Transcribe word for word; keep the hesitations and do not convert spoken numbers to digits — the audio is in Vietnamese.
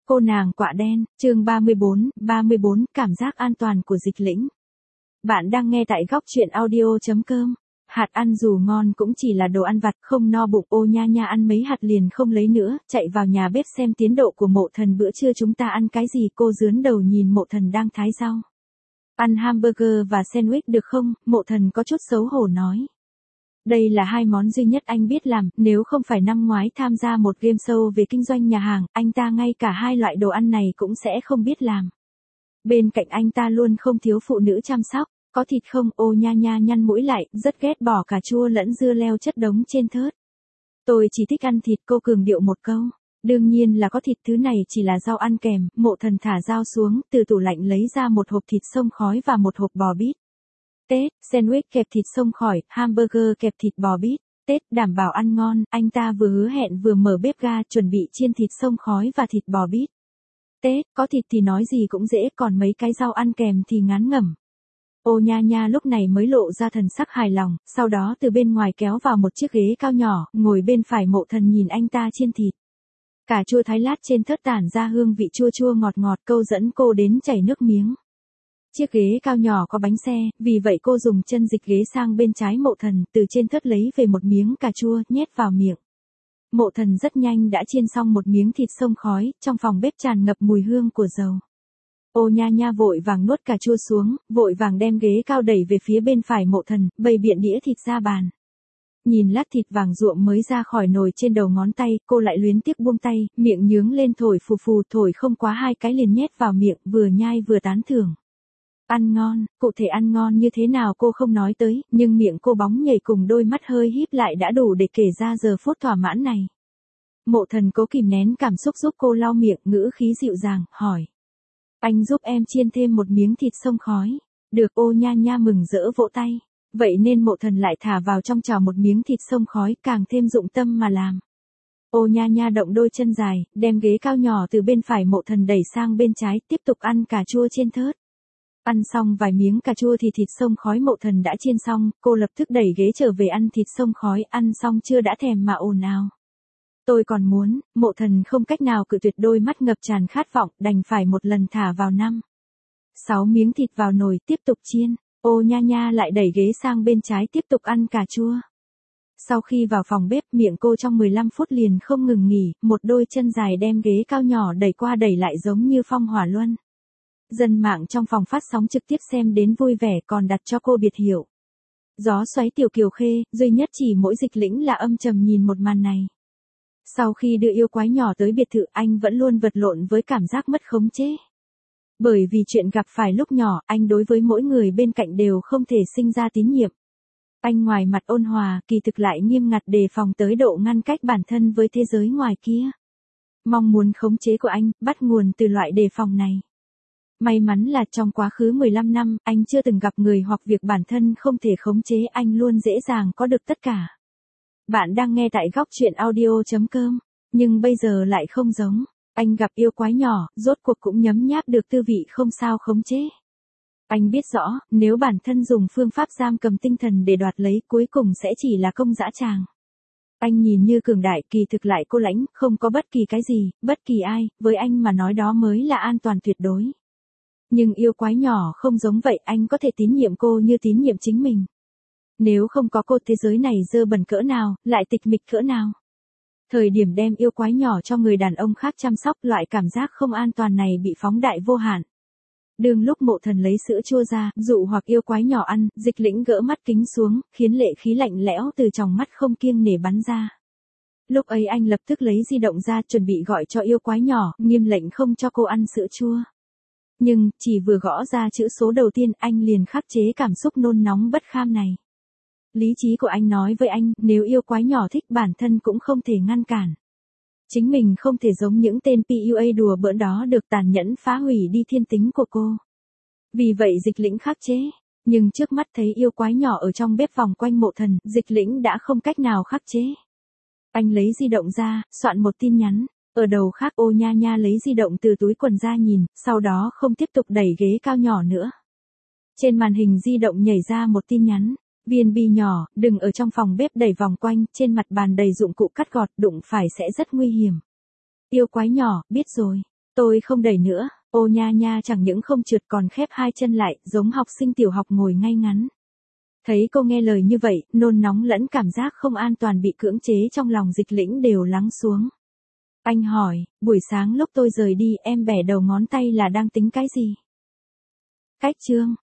Cô nàng quạ đen, chương ba mươi bốn, ba mươi bốn, cảm giác an toàn của Dịch Lĩnh. Bạn đang nghe tại góc truyện audio chấm com. Hạt ăn dù ngon cũng chỉ là đồ ăn vặt, không no bụng. Ô nha nha ăn mấy hạt liền không lấy nữa, chạy vào nhà bếp xem tiến độ của Mộ Thần bữa trưa chúng ta ăn cái gì. Cô dướn đầu nhìn Mộ Thần đang thái rau. Ăn hamburger và sandwich được không? Mộ Thần có chút xấu hổ nói. Đây là hai món duy nhất anh biết làm, nếu không phải năm ngoái tham gia một game show về kinh doanh nhà hàng, anh ta ngay cả hai loại đồ ăn này cũng sẽ không biết làm. Bên cạnh anh ta luôn không thiếu phụ nữ chăm sóc, có thịt không? Ô nha nha nhăn mũi lại, rất ghét bỏ cà chua lẫn dưa leo chất đống trên thớt. Tôi chỉ thích ăn thịt, cô cường điệu một câu. Đương nhiên là có thịt, thứ này chỉ là rau ăn kèm. Mộ Thần thả dao xuống, từ tủ lạnh lấy ra một hộp thịt xông khói và một hộp bò bít. Tết, sandwich kẹp thịt xông khói, hamburger kẹp thịt bò bít. Tết, đảm bảo ăn ngon, anh ta vừa hứa hẹn vừa mở bếp ga chuẩn bị chiên thịt xông khói và thịt bò bít. Tết, có thịt thì nói gì cũng dễ, còn mấy cái rau ăn kèm thì ngán ngẩm. Ô nha nha lúc này mới lộ ra thần sắc hài lòng, sau đó từ bên ngoài kéo vào một chiếc ghế cao nhỏ, ngồi bên phải Mộ Thần nhìn anh ta chiên thịt. Cà chua thái lát trên thớt tản ra hương vị chua chua ngọt ngọt, câu dẫn cô đến chảy nước miếng. Chiếc ghế cao nhỏ có bánh xe, vì vậy cô dùng chân dịch ghế sang bên trái Mộ Thần, từ trên thớt lấy về một miếng cà chua, nhét vào miệng. Mộ Thần rất nhanh đã chiên xong một miếng thịt xông khói, trong phòng bếp tràn ngập mùi hương của dầu. Ô nha nha vội vàng nuốt cà chua xuống, vội vàng đem ghế cao đẩy về phía bên phải Mộ Thần, bày biện đĩa thịt ra bàn. Nhìn lát thịt vàng ruộm mới ra khỏi nồi trên đầu ngón tay, cô lại luyến tiếc buông tay, miệng nhướng lên thổi phù phù, thổi không quá hai cái liền nhét vào miệng, vừa nhai vừa tán thưởng. Ăn ngon, cụ thể ăn ngon như thế nào cô không nói tới, nhưng miệng cô bóng nhảy cùng đôi mắt hơi híp lại đã đủ để kể ra giờ phút thỏa mãn này. Mộ Thần cố kìm nén cảm xúc giúp cô lau miệng, ngữ khí dịu dàng, hỏi. Anh giúp em chiên thêm một miếng thịt xông khói. Được. Ô nha nha mừng rỡ vỗ tay. Vậy nên Mộ Thần lại thả vào trong chảo một miếng thịt xông khói, càng thêm dụng tâm mà làm. Ô nha nha động đôi chân dài, đem ghế cao nhỏ từ bên phải Mộ Thần đẩy sang bên trái, tiếp tục ăn cà chua trên thớt. Ăn xong vài miếng cà chua thì thịt xông khói Mộ Thần đã chiên xong, cô lập tức đẩy ghế trở về ăn thịt xông khói, ăn xong chưa đã thèm mà ồn ào. Tôi còn muốn. Mộ Thần không cách nào cự tuyệt, đôi mắt ngập tràn khát vọng, đành phải một lần thả vào năm. Sáu miếng thịt vào nồi, tiếp tục chiên. Ô nha nha lại đẩy ghế sang bên trái tiếp tục ăn cà chua. Sau khi vào phòng bếp, miệng cô trong mười lăm phút liền không ngừng nghỉ, một đôi chân dài đem ghế cao nhỏ đẩy qua đẩy lại giống như phong hỏa luân. Dân mạng trong phòng phát sóng trực tiếp xem đến vui vẻ, còn đặt cho cô biệt hiệu. Gió xoáy Tiểu Kiều Khê, duy nhất chỉ mỗi Dịch Lĩnh là âm trầm nhìn một màn này. Sau khi đưa yêu quái nhỏ tới biệt thự, anh vẫn luôn vật lộn với cảm giác mất khống chế. Bởi vì chuyện gặp phải lúc nhỏ, anh đối với mỗi người bên cạnh đều không thể sinh ra tín nhiệm. Anh ngoài mặt ôn hòa, kỳ thực lại nghiêm ngặt đề phòng tới độ ngăn cách bản thân với thế giới ngoài kia. Mong muốn khống chế của anh, bắt nguồn từ loại đề phòng này. May mắn là trong quá khứ mười lăm năm, anh chưa từng gặp người hoặc việc bản thân không thể khống chế, anh luôn dễ dàng có được tất cả. Bạn đang nghe tại góc truyện audio chấm com, nhưng bây giờ lại không giống. Anh gặp yêu quái nhỏ, rốt cuộc cũng nhấm nháp được tư vị không sao khống chế. Anh biết rõ, nếu bản thân dùng phương pháp giam cầm tinh thần để đoạt lấy, cuối cùng sẽ chỉ là công dã tràng. Anh nhìn như cường đại, kỳ thực lại cô lãnh, không có bất kỳ cái gì, bất kỳ ai, với anh mà nói đó mới là an toàn tuyệt đối. Nhưng yêu quái nhỏ không giống vậy, anh có thể tín nhiệm cô như tín nhiệm chính mình. Nếu không có cô, thế giới này dơ bẩn cỡ nào, lại tịch mịch cỡ nào. Thời điểm đem yêu quái nhỏ cho người đàn ông khác chăm sóc, loại cảm giác không an toàn này bị phóng đại vô hạn. Đương lúc Mộ Thần lấy sữa chua ra, dụ hoặc yêu quái nhỏ ăn, Dịch Lĩnh gỡ mắt kính xuống, khiến lệ khí lạnh lẽo từ trong mắt không kiêng nể bắn ra. Lúc ấy anh lập tức lấy di động ra chuẩn bị gọi cho yêu quái nhỏ, nghiêm lệnh không cho cô ăn sữa chua. Nhưng, chỉ vừa gõ ra chữ số đầu tiên, anh liền khắc chế cảm xúc nôn nóng bất kham này. Lý trí của anh nói với anh, nếu yêu quái nhỏ thích bản thân cũng không thể ngăn cản. Chính mình không thể giống những tên pê u a đùa bỡn đó được tàn nhẫn phá hủy đi thiên tính của cô. Vì vậy Dịch Lĩnh khắc chế, nhưng trước mắt thấy yêu quái nhỏ ở trong bếp vòng quanh Mộ Thần, Dịch Lĩnh đã không cách nào khắc chế. Anh lấy di động ra, soạn một tin nhắn. Ở đầu khác Ô nha nha lấy di động từ túi quần ra nhìn, sau đó không tiếp tục đẩy ghế cao nhỏ nữa. Trên màn hình di động nhảy ra một tin nhắn. Viên bi nhỏ, đừng ở trong phòng bếp đẩy vòng quanh, trên mặt bàn đầy dụng cụ cắt gọt, đụng phải sẽ rất nguy hiểm. Yêu quái nhỏ, biết rồi. Tôi không đẩy nữa, ô nha nha chẳng những không trượt còn khép hai chân lại, giống học sinh tiểu học ngồi ngay ngắn. Thấy cô nghe lời như vậy, nôn nóng lẫn cảm giác không an toàn bị cưỡng chế trong lòng Dịch Lĩnh đều lắng xuống. Anh hỏi, buổi sáng lúc tôi rời đi em bẻ đầu ngón tay là đang tính cái gì? Cách chương.